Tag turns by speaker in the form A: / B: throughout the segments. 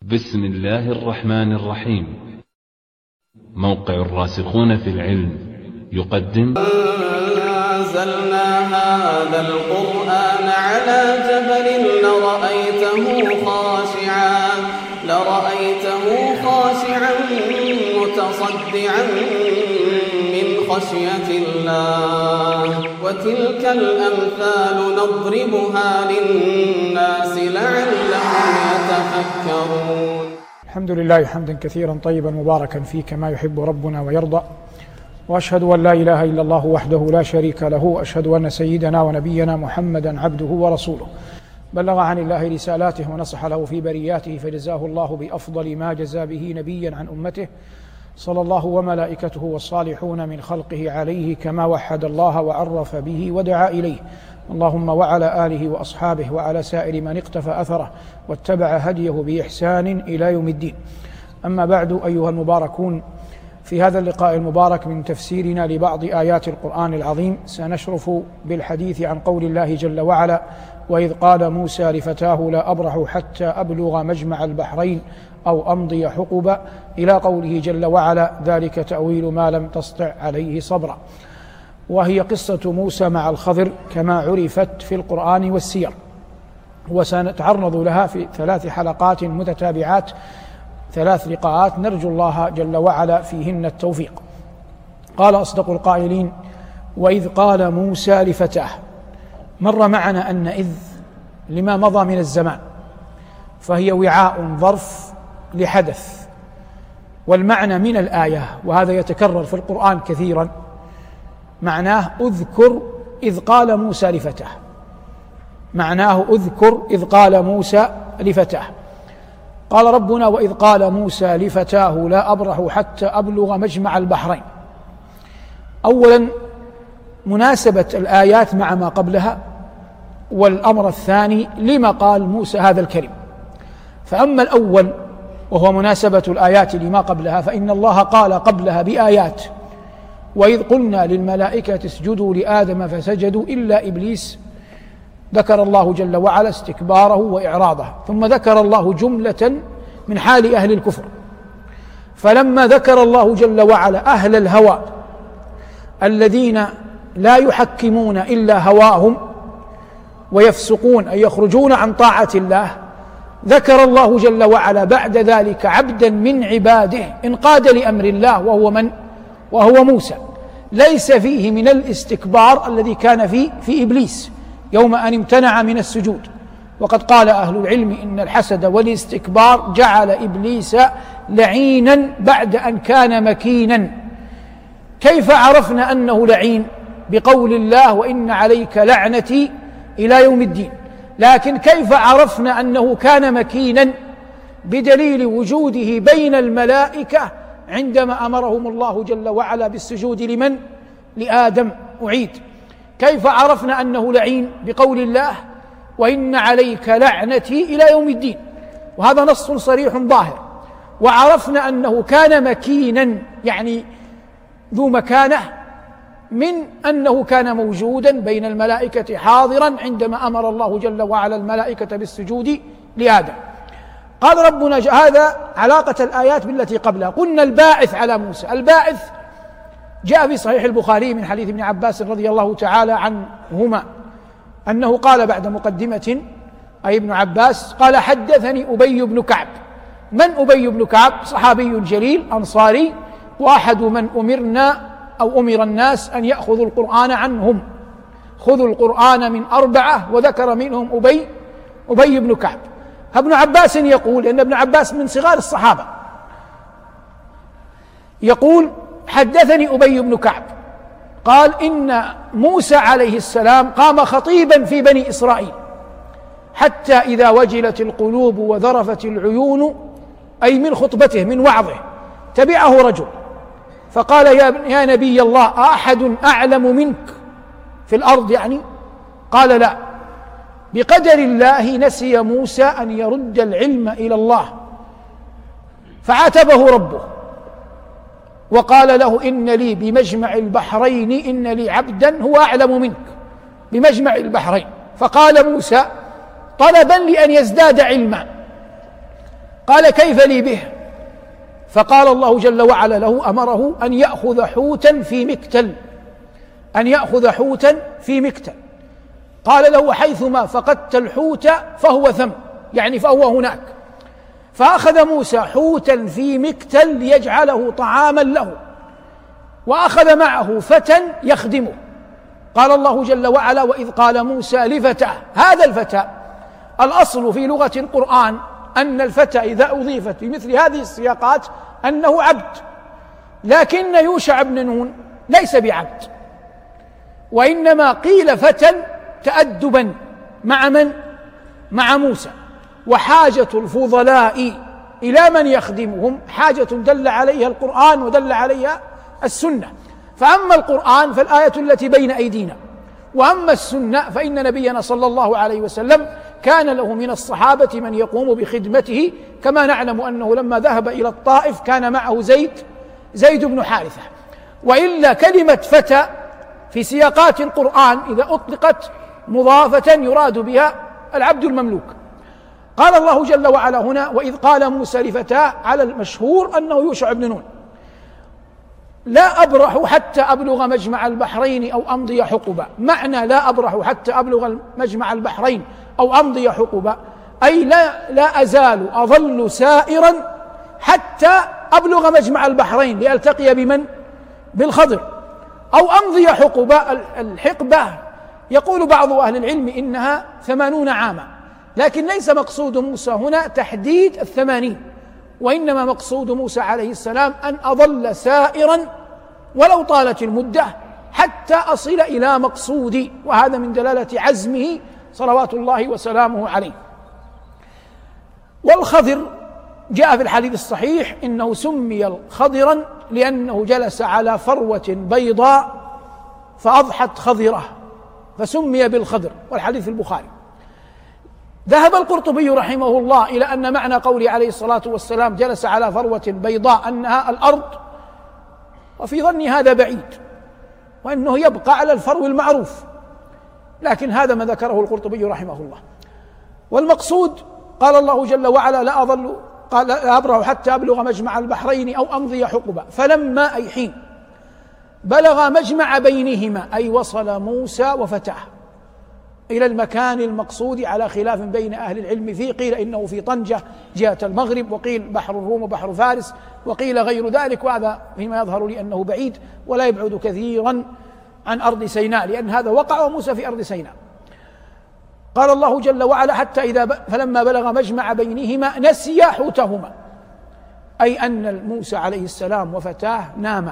A: بسم الله الرحمن الرحيم. موقع الراسخون في العلم يقدم
B: أنزلنا هذا القرآن على جبل لرأيته خاشعا متصدعا من خشية الله. وتلك الأمثال نضربها للناس لعلهم يتفكرون.
C: الحمد لله حمدا كثيرا طيبا مباركا فيه كما يحب ربنا ويرضى، وأشهد أن لا إله إلا الله وحده لا شريك له، وأشهد أن سيدنا ونبينا محمدا عبده ورسوله بلغ عن الله رسالاته ونصح له في برياته، فجزاه الله بأفضل ما جزى به نبيا عن أمته، صلى الله وملائكته والصالحون من خلقه عليه كما وحد الله وعرف به ودعا إليه. اللهم وعلى آله وأصحابه وعلى سائر من اقتفى أثره واتبع هديه بإحسان إلى يوم الدين. أما بعد، أيها المباركون، في هذا اللقاء المبارك من تفسيرنا لبعض آيات القرآن العظيم سنشرف بالحديث عن قول الله جل وعلا: وإذ قال موسى لفتاه لا أبرح حتى أبلغ مجمع البحرين أو أمضي حقبا، إلى قوله جل وعلا: ذلك تأويل ما لم تسطع عليه صبرا. وهي قصة موسى مع الخضر كما عرفت في القرآن والسير، وسنتعرض لها في 3 حلقات متتابعات، 3 لقاءات نرجو الله جل وعلا فيهن التوفيق. قال أصدق القائلين: وإذ قال موسى لفتاه. مر معنا أن إذ لما مضى من الزمان، فهي وعاء ظرف لحدث، والمعنى من الآية، وهذا يتكرر في القرآن كثيرا، معناه اذكر إذ قال موسى لفتاه، معناه اذكر إذ قال موسى لفتاه. قال ربنا: وإذ قال موسى لفتاه لا أبرح حتى أبلغ مجمع البحرين. أولا مناسبة الآيات مع ما قبلها، والأمر الثاني لما قال موسى هذا الكلم. فأما الأول وهو مناسبة الآيات لما قبلها، فإن الله قال قبلها بآيات: وإذ قلنا للملائكة اسجدوا لآدم فسجدوا إلا إبليس، ذكر الله جل وعلا استكباره وإعراضه، ثم ذكر الله جملة من حال أهل الكفر. فلما ذكر الله جل وعلا أهل الهوى الذين لا يحكمون إلا هواهم ويفسقون أي يخرجون عن طاعة الله، ذكر الله جل وعلا بعد ذلك عبدا من عباده انقاد لأمر الله، وهو من؟ وهو موسى. ليس فيه من الاستكبار الذي كان في إبليس يوم أن امتنع من السجود. وقد قال أهل العلم إن الحسد والاستكبار جعل إبليس لعينا بعد أن كان مكينا. كيف عرفنا أنه لعين؟ بقول الله: وإن عليك لعنتي إلى يوم الدين. لكن كيف عرفنا أنه كان مكينا؟ بدليل وجوده بين الملائكة عندما أمرهم الله جل وعلا بالسجود لمن؟ لآدم. أعيد: كيف عرفنا أنه لعين؟ بقول الله: وإن عليك لعنتي إلى يوم الدين، وهذا نص صريح ظاهر. وعرفنا أنه كان مكينا، يعني ذو مكانة، من أنه كان موجودا بين الملائكة حاضرا عندما أمر الله جل وعلا الملائكة بالسجود لآدم. قال ربنا هذا علاقة الآيات بالتي قبلها. قلنا الباعث على موسى. الباعث جاء في صحيح البخاري من حديث ابن عباس رضي الله تعالى عنهما أنه قال بعد مقدمة، أي ابن عباس قال: حدثني أبي بن كعب. من أبي بن كعب؟ صحابي جليل أنصاري، وأحد من أمر الناس أن يأخذوا القرآن عنهم. خذوا القرآن من 4، وذكر منهم أبي بن كعب. ابن عباس يقول إن ابن عباس من صغار الصحابة، يقول: حدثني أبي بن كعب قال: إن موسى عليه السلام قام خطيبا في بني إسرائيل، حتى إذا وجلت القلوب وذرفت العيون، أي من خطبته من وعظه، تبعه رجل فقال: يا نبي الله، أحد أعلم منك في الأرض؟ يعني قال: لا. بقدر الله نسي موسى أن يرد العلم إلى الله، فعاتبه ربه وقال له: إن لي بمجمع البحرين، إن لي عبدا هو أعلم منك بمجمع البحرين. فقال موسى طلبا لأن يزداد علما: قال كيف لي به؟ فقال الله جل وعلا له، أمره أن يأخذ حوتا في مكتل، أن يأخذ حوتا في مكتل. قال له حيثما فقدت الحوت فهو ثم، يعني فهو هناك. فأخذ موسى حوتا في مكتل ليجعله طعاما له، وأخذ معه فتى يخدمه. قال الله جل وعلا وإذ قال موسى لفتاه، هذا الفتى الأصل في لغة القرآن أن الفتى إذا أضيفت في مثل هذه السياقات أنه عبد، لكن يوشع بن نون ليس بعبد، وإنما قيل فتى تأدبا مع من؟ مع موسى. وحاجة الفضلاء إلى من يخدمهم حاجة دل عليها القرآن ودل عليها السنة. فأما القرآن فالآية التي بين أيدينا، وأما السنة فإن نبينا صلى الله عليه وسلم كان له من الصحابة من يقوم بخدمته، كما نعلم أنه لما ذهب إلى الطائف كان معه زيد بن حارثة. وإلا كلمة فتى في سياقات القرآن إذا أطلقت مضافة يراد بها العبد المملوك. قال الله جل وعلا هنا وإذ قال موسى لفتاه، على المشهور أنه يوشع بن نون: لا أبرح حتى أبلغ مجمع البحرين أو أمضي حقبا. معنى لا أبرح حتى أبلغ مجمع البحرين أو أمضي حقبا أي لا أزال أظل سائرا حتى أبلغ مجمع البحرين لألتقي بمن؟ بالخضر. أو أمضي حقبا، الحقبة يقول بعض أهل العلم إنها 80 عاما، لكن ليس مقصود موسى هنا تحديد 80، وإنما مقصود موسى عليه السلام أن أظل سائرا ولو طالت المدة حتى أصل إلى مقصودي، وهذا من دلالة عزمه صلوات الله وسلامه عليه. والخضر جاء في الحديث الصحيح إنه سمي خضرا لأنه جلس على فروة بيضاء فأضحت خضرة فسمي بالخضر، والحديث في البخاري. ذهب القرطبي رحمه الله إلى أن معنى قوله عليه الصلاة والسلام جلس على فروة بيضاء أنها الأرض، وفي ظني هذا بعيد، وأنه يبقى على الفرو المعروف، لكن هذا ما ذكره القرطبي رحمه الله. والمقصود قال الله جل وعلا لا أبرح حتى أبلغ مجمع البحرين أو أمضي حقبا. فلما أي حين بلغ مجمع بينهما أي وصل موسى وفتاه إلى المكان المقصود، على خلاف بين أهل العلم فيه، قيل إنه في طنجة جهة المغرب، وقيل بحر الروم وبحر فارس، وقيل غير ذلك، وهذا فيما يظهر لي أنه بعيد ولا يبعد كثيرا عن أرض سيناء، لأن هذا وقع وموسى في أرض سيناء. قال الله جل وعلا فلما بلغ مجمع بينهما نسيا حوتهما، أي أن موسى عليه السلام وفتاه ناما،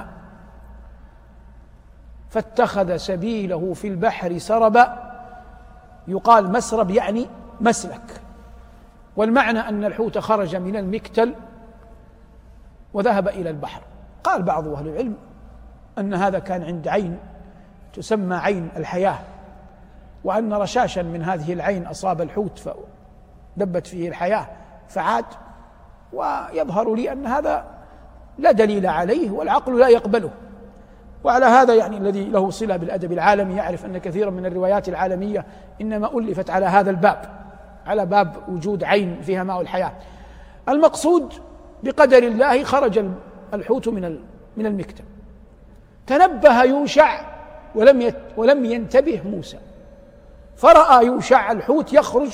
C: فاتخذ سبيله في البحر سربا. يقال مسرب يعني مسلك، والمعنى أن الحوت خرج من المكتل وذهب إلى البحر. قال بعض أهل العلم أن هذا كان عند عين تسمى عين الحياة، وأن رشاشا من هذه العين أصاب الحوت فدبت فيه الحياة فعاد. ويظهر لي أن هذا لا دليل عليه والعقل لا يقبله. وعلى هذا يعني الذي له صلة بالأدب العالمي يعرف أن كثيرا من الروايات العالمية إنما ألفت على هذا الباب، على باب وجود عين فيها ماء الحياة. المقصود بقدر الله خرج الحوت من المكتب. تنبه يوشع ولم ينتبه موسى، فرأى يوشع الحوت يخرج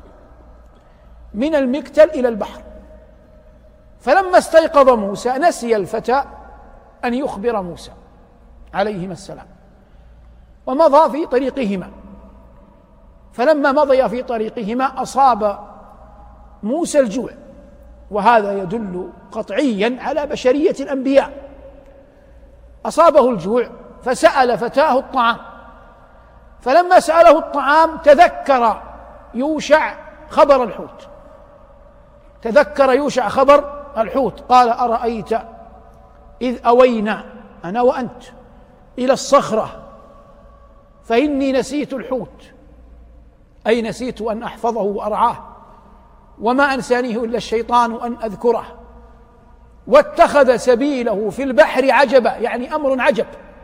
C: من المكتل إلى البحر. فلما استيقظ موسى نسي الفتى أن يخبر موسى عليهما السلام، ومضى في طريقهما. فلما مضي في طريقهما أصاب موسى الجوع، وهذا يدل قطعيا على بشرية الأنبياء. أصابه الجوع فسأل فتاه الطعام، فلما سأله الطعام تذكر يوشع خبر الحوت، تذكر يوشع خبر الحوت. قال أرأيت إذ أوينا أنا وأنت إلى الصخرة فإني نسيت الحوت، أي نسيت أن أحفظه وأرعاه، وما أنسانيه إلا الشيطان أن أذكره، واتخذ سبيله في البحر عجبا، يعني أمر عجب.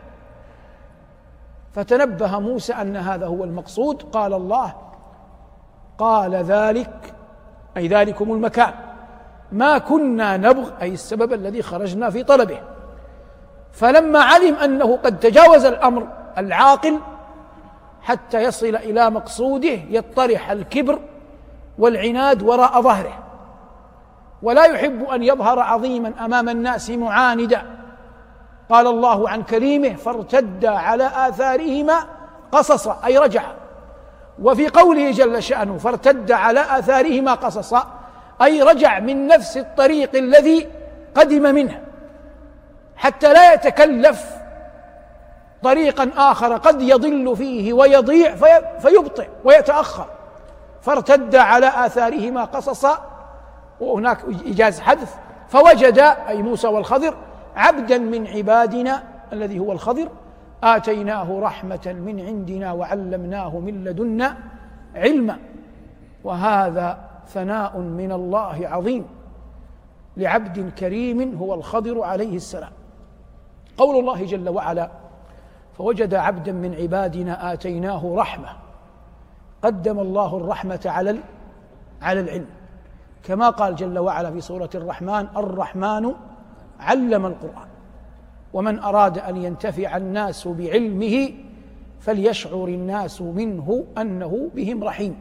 C: فتنبه موسى أن هذا هو المقصود. قال الله قال ذلك أي ذلكم المكان ما كنا نبغ، أي السبب الذي خرجنا في طلبه. فلما علم أنه قد تجاوز الأمر العاقل حتى يصل إلى مقصوده يطرح الكبر والعناد وراء ظهره، ولا يحب أن يظهر عظيما أمام الناس معاندا. قال الله عن كريمه: فارتد على آثارهما قصصا، أي رجع. وفي قوله جل شأنه: فارتد على آثارهما قصصا، أي رجع من نفس الطريق الذي قدم منه، حتى لا يتكلف طريقا آخر قد يضل فيه ويضيع فيبطئ ويتأخر. فارتد على آثارهما قصصا، وهناك إيجاز حذف. فوجد، أي موسى والخضر، عبدا من عبادنا الذي هو الخضر آتيناه رحمة من عندنا وعلمناه من لدنا علما. وهذا ثناء من الله عظيم لعبد كريم هو الخضر عليه السلام. قول الله جل وعلا: فوجد عبدا من عبادنا آتيناه رحمة، قدم الله الرحمة على العلم، كما قال جل وعلا في سورة الرحمن: الرحمن علم القرآن. ومن أراد أن ينتفع الناس بعلمه فليشعر الناس منه أنه بهم رحيم.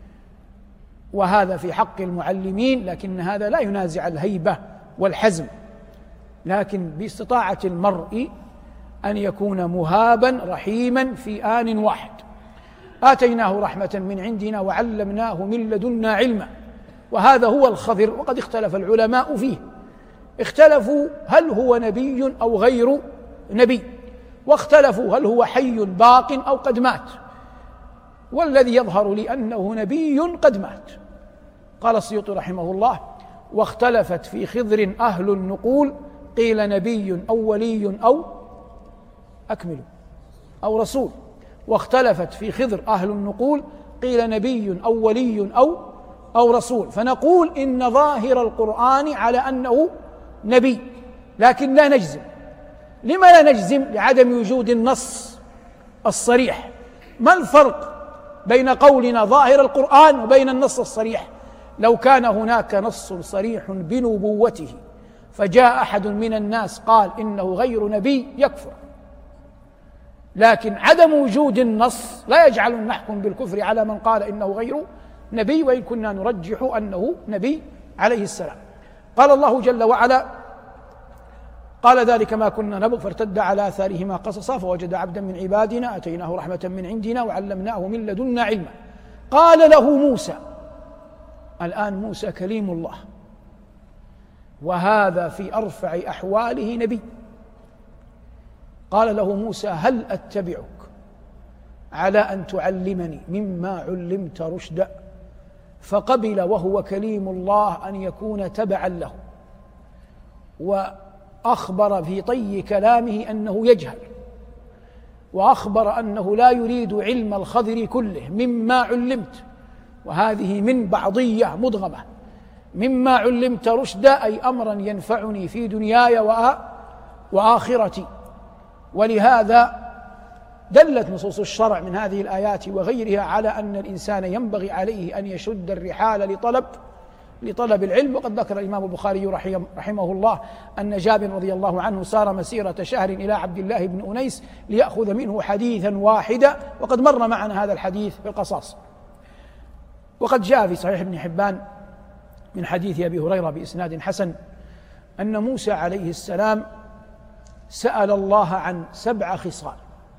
C: وهذا في حق المعلمين، لكن هذا لا ينازع الهيبة والحزم، لكن باستطاعة المرء أن يكون مهابا رحيما في آن واحد. آتيناه رحمة من عندنا وعلمناه من لدنا علما. وهذا هو الخضر. وقد اختلف العلماء فيه، اختلفوا هل هو نبي أو غير نبي، واختلفوا هل هو حي باق أو قد مات، والذي يظهر لي أنه نبي قد مات. قال السيوطي رحمه الله: واختلفت في خضر أهل النقول، قيل نبي أو ولي أو أكمل أو رسول. واختلفت في خضر أهل النقول، قيل نبي أو ولي أو رسول. فنقول إن ظاهر القرآن على أنه نبي، لكن لا نجزم. لما لا نجزم؟ لعدم وجود النص الصريح. ما الفرق بين قولنا ظاهر القرآن وبين النص الصريح؟ لو كان هناك نص صريح بنبوته فجاء أحد من الناس قال إنه غير نبي يكفر، لكن عدم وجود النص لا يجعل نحكم بالكفر على من قال إنه غير نبي، وإن كنا نرجح أنه نبي عليه السلام. قال الله جل وعلا: قال ذلك ما كنا نبغ فارتد على آثارهما قصصا فوجد عبدا من عبادنا آتيناه رحمة من عندنا وعلمناه من لدنا علما. قال له موسى، الآن موسى كليم الله، وهذا في أرفع أحواله نبي. قال له موسى: هل أتبعك على أن تعلمني مما علمت رشدا؟ فقبل وهو كليم الله أن يكون تبعا له، وأخبر في طي كلامه أنه يجهل، وأخبر أنه لا يريد علم الخضر كله مما علمت، وهذه من بعضية مدغمة. مما علمت رشدا أي أمرا ينفعني في دنياي وآخرتي. ولهذا دلت نصوص الشرع من هذه الآيات وغيرها على أن الإنسان ينبغي عليه أن يشد الرحال لطلب العلم. وقد ذكر الإمام البخاري رحمه الله أن جابر رضي الله عنه سار مسيرة شهر إلى عبد الله بن أنيس ليأخذ منه حديثا واحدا، وقد مر معنا هذا الحديث في القصاص. وقد جاء في صحيح ابن حبان من حديث أبي هريرة بإسناد حسن أن موسى عليه السلام سأل الله عن 7 خصال،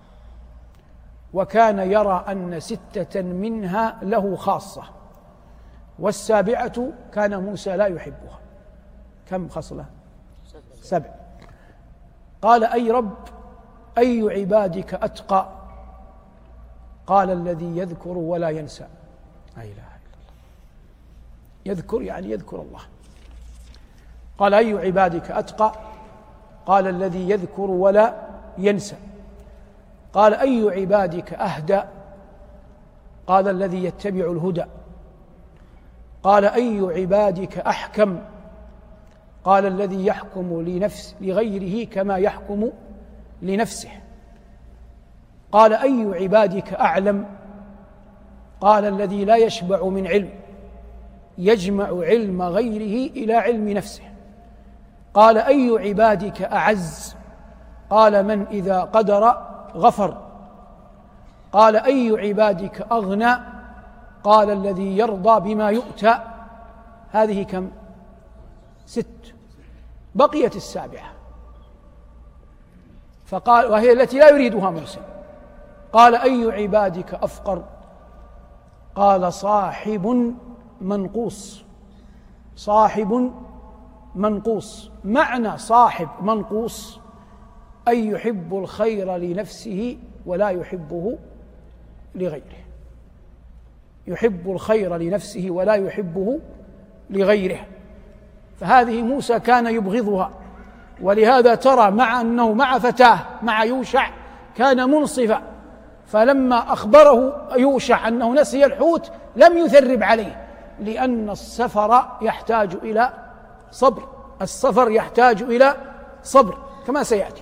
C: وكان يرى أن 6 منها له خاصة، والسابعة كان موسى لا يحبها. كم خصلة؟ 7. قال: أي رب، أي عبادك أتقى؟ قال: الذي يذكر ولا ينسى. لا إله إلا الله. يذكر يعني يذكر الله. قال: أي عبادك أتقى؟ قال: الذي يذكر ولا ينسى. قال: أي عبادك أهدى؟ قال: الذي يتبع الهدى. قال: أي عبادك أحكم؟ قال: الذي يحكم لغيره كما يحكم لنفسه. قال: أي عبادك أعلم؟ قال: الذي لا يشبع من علم، يجمع علم غيره إلى علم نفسه. قال: أي عبادك أعز؟ قال: من إذا قدر غفر. قال: أي عبادك أغنى؟ قال: الذي يرضى بما يؤتى. هذه كم؟ 6. بقيت السابعة، فقال، وهي التي لا يريدها موسى. قال: أي عبادك أفقر؟ قال: صاحب منقوص. صاحب منقوص. معنى صاحب منقوص أي يحب الخير لنفسه ولا يحبه لغيره. يحب الخير لنفسه ولا يحبه لغيره. فهذه موسى كان يبغضها، ولهذا ترى مع أنه مع فتاه مع يوشع كان منصفا، فلما أخبره يوشع أنه نسي الحوت لم يثرب عليه، لأن السفر يحتاج إلى صبر. السفر يحتاج إلى صبر كما سيأتي.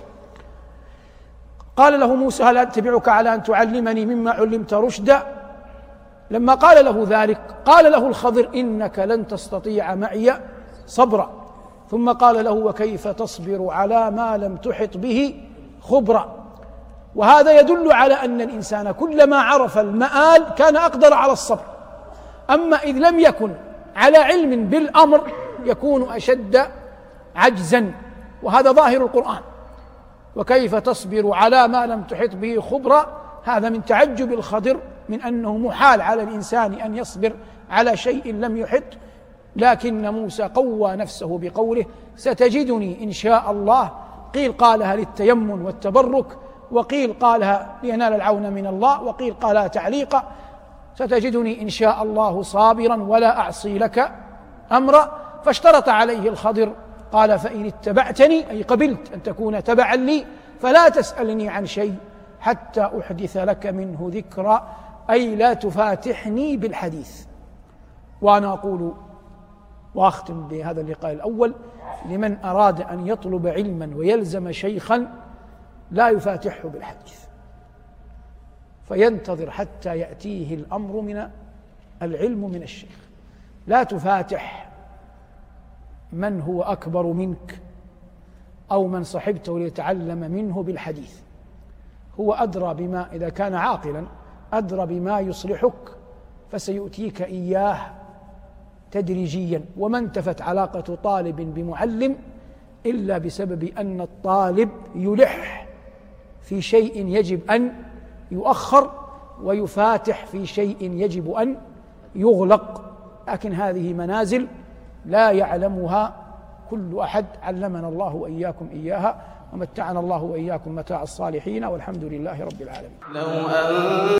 C: قال له موسى: هل أتبعك على أن تعلمني مما علمت رشدا؟ لما قال له ذلك قال له الخضر: إنك لن تستطيع معي صبرا. ثم قال له: وكيف تصبر على ما لم تحط به خبرا؟ وهذا يدل على أن الإنسان كلما عرف المآل كان أقدر على الصبر، أما إذ لم يكن على علم بالأمر يكون أشد عجزا، وهذا ظاهر القرآن. وكيف تصبر على ما لم تحط به خبرا، هذا من تعجب الخضر من أنه محال على الإنسان أن يصبر على شيء لم يحط، لكن موسى قوى نفسه بقوله: ستجدني إن شاء الله. قيل قالها للتيمن والتبرك، وقيل قالها لينال العون من الله، وقيل قالها تعليقا: ستجدني إن شاء الله صابرا ولا أعصي لك أمرا. فاشترط عليه الخضر، قال: فإن اتبعتني، أي قبلت أن تكون تبعا لي، فلا تسألني عن شيء حتى أحدث لك منه ذكرا، أي لا تفاتحني بالحديث. وأنا أقول وأختم بهذا اللقاء الأول: لمن أراد أن يطلب علما ويلزم شيخا لا يفاتحه بالحديث، فينتظر حتى يأتيه الأمر من العلم من الشيخ. لا تفاتح من هو أكبر منك أو من صحبته ليتعلم منه بالحديث، هو أدرى بما، إذا كان عاقلا أدرى بما يصلحك، فسيؤتيك إياه تدريجيا. وما انتفت علاقة طالب بمعلم إلا بسبب أن الطالب يلح في شيء يجب أن يؤخر، ويفاتح في شيء يجب أن يغلق. لكن هذه منازل لا يعلمها كل أحد. علمنا الله وإياكم إياها، ومتعنا الله وإياكم متاع الصالحين، والحمد لله رب العالمين.